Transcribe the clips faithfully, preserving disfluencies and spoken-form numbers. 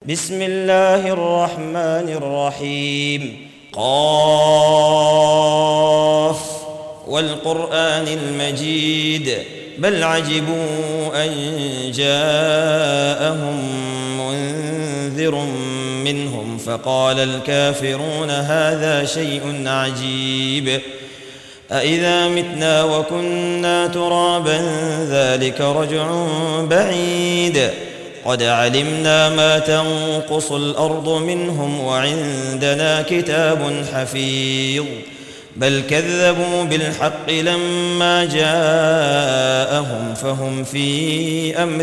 بسم الله الرحمن الرحيم. قاف والقرآن المجيد بل عجبوا أن جاءهم منذر منهم فقال الكافرون هذا شيء عجيب أإذا متنا وكنا ترابا ذلك رجع بعيد قد علمنا ما تنقص الأرض منهم وعندنا كتاب حفيظ بل كذبوا بالحق لما جاءهم فهم في أمر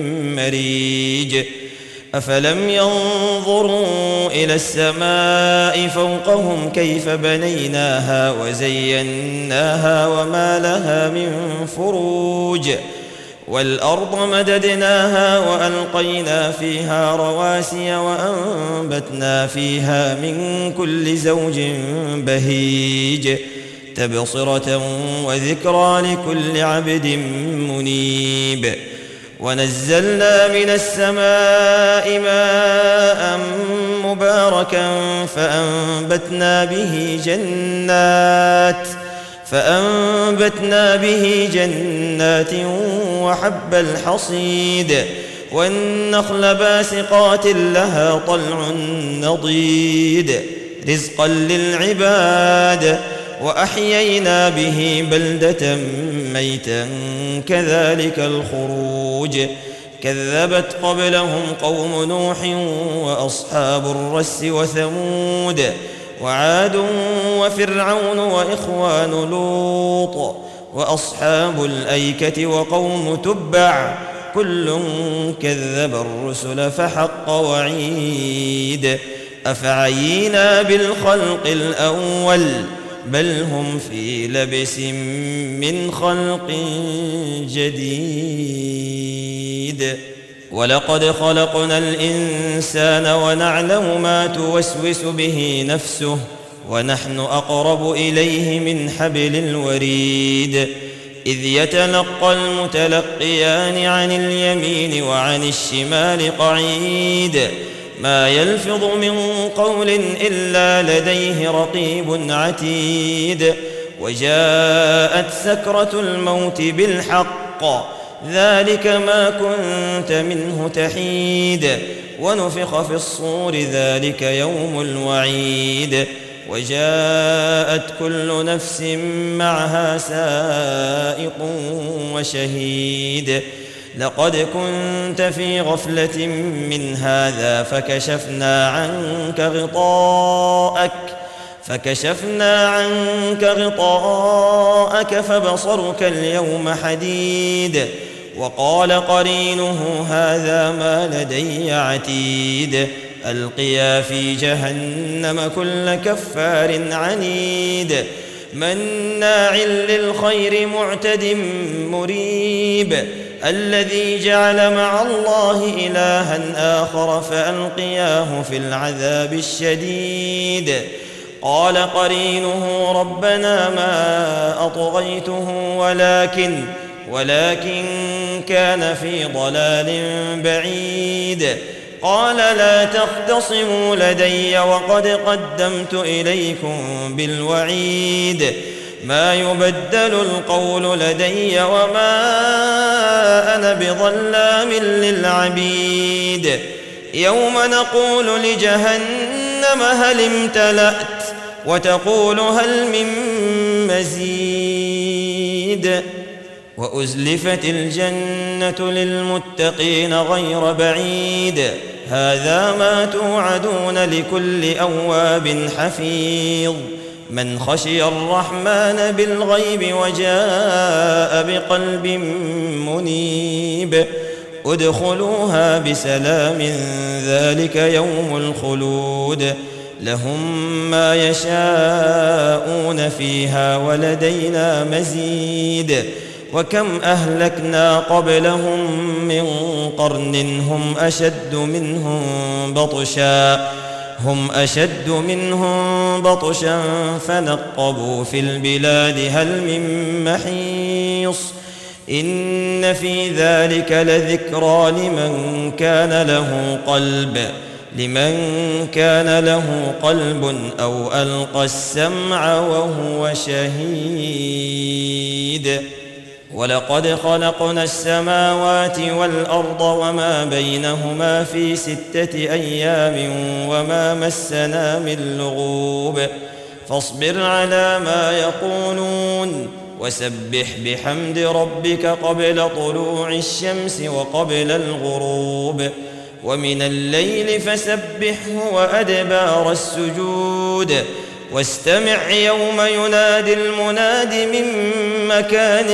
مريج أفلم ينظروا إلى السماء فوقهم كيف بنيناها وزيناها وما لها من فروج والأرض مددناها وألقينا فيها رواسي وأنبتنا فيها من كل زوج بهيج تبصرة وذكرى لكل عبد منيب ونزلنا من السماء ماء مباركا فأنبتنا به جنات فأنبتنا به جنات وحب الحصيد والنخل باسقات لها طلع نضيد رزقا للعباد وأحيينا به بلدة ميتا كذلك الخروج كذبت قبلهم قوم نوح وأصحاب الرس وثمود وعاد وفرعون وإخوان لوط وأصحاب الأيكة وقوم تبع كل كذب الرسل فحق وعيد أفعينا بالخلق الأول بل هم في لبس من خلق جديد ولقد خلقنا الإنسان ونعلم ما توسوس به نفسه ونحن أقرب إليه من حبل الوريد إذ يتلقى المتلقيان عن اليمين وعن الشمال قعيد ما يلفظ من قول إلا لديه رقيب عتيد وجاءت سكرة الموت بالحق ذلك ما كنت منه تحيد ونفخ في الصور ذلك يوم الوعيد وجاءت كل نفس معها سائق وشهيد لقد كنت في غفلة من هذا فكشفنا عنك غطاءك فكشفنا عنك غطاءك فبصرك اليوم حديد وقال قرينه هذا ما لدي عتيد ألقيا في جهنم كل كفار عنيد مناع للخير معتد مريب الذي جعل مع الله إلها آخر فألقياه في العذاب الشديد قال قرينه ربنا ما أطغيته ولكن ولكن كان في ضلال بعيد قال لا تختصموا لدي وقد قدمت إليكم بالوعيد ما يبدل القول لدي وما أنا بظلام للعبيد يوم نقول لجهنم هل امتلأت وتقول هل من مزيد وأزلفت الجنة للمتقين غير بعيد هذا ما توعدون لكل أواب حفيظ من خشي الرحمن بالغيب وجاء بقلب منيب ادخلوها بسلام ذلك يوم الخلود لهم ما يشاءون فيها ولدينا مزيد وكم أهلكنا قبلهم من قرن هم أشد منهم بطشا هم أشد منهم بطشا فنقبوا في البلاد هل من محيص إن في ذلك لذكرى لمن كان له قلب لمن كان له قلب أو ألقى السمع وهو شهيد ولقد خلقنا السماوات والأرض وما بينهما في ستة أيام وما مسنا من لغوب فاصبر على ما يقولون وسبح بحمد ربك قبل طلوع الشمس وقبل الغروب ومن الليل فسبحه وأدبار السجود واستمع يوم ينادي المناد من مكان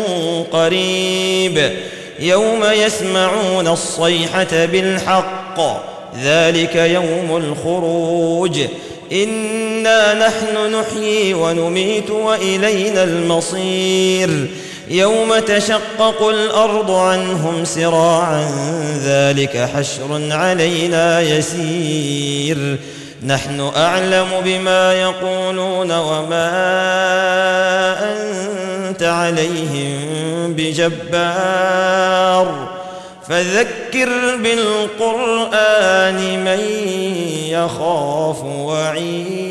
قريب يوم يسمعون الصيحة بالحق ذلك يوم الخروج إنا نحن نحيي ونميت وإلينا المصير يوم تشقق الأرض عنهم سراعا ذلك حشر علينا يسير نحن أعلم بما يقولون وما أنت عليهم بجبار فذكر بالقرآن من يخاف وعيد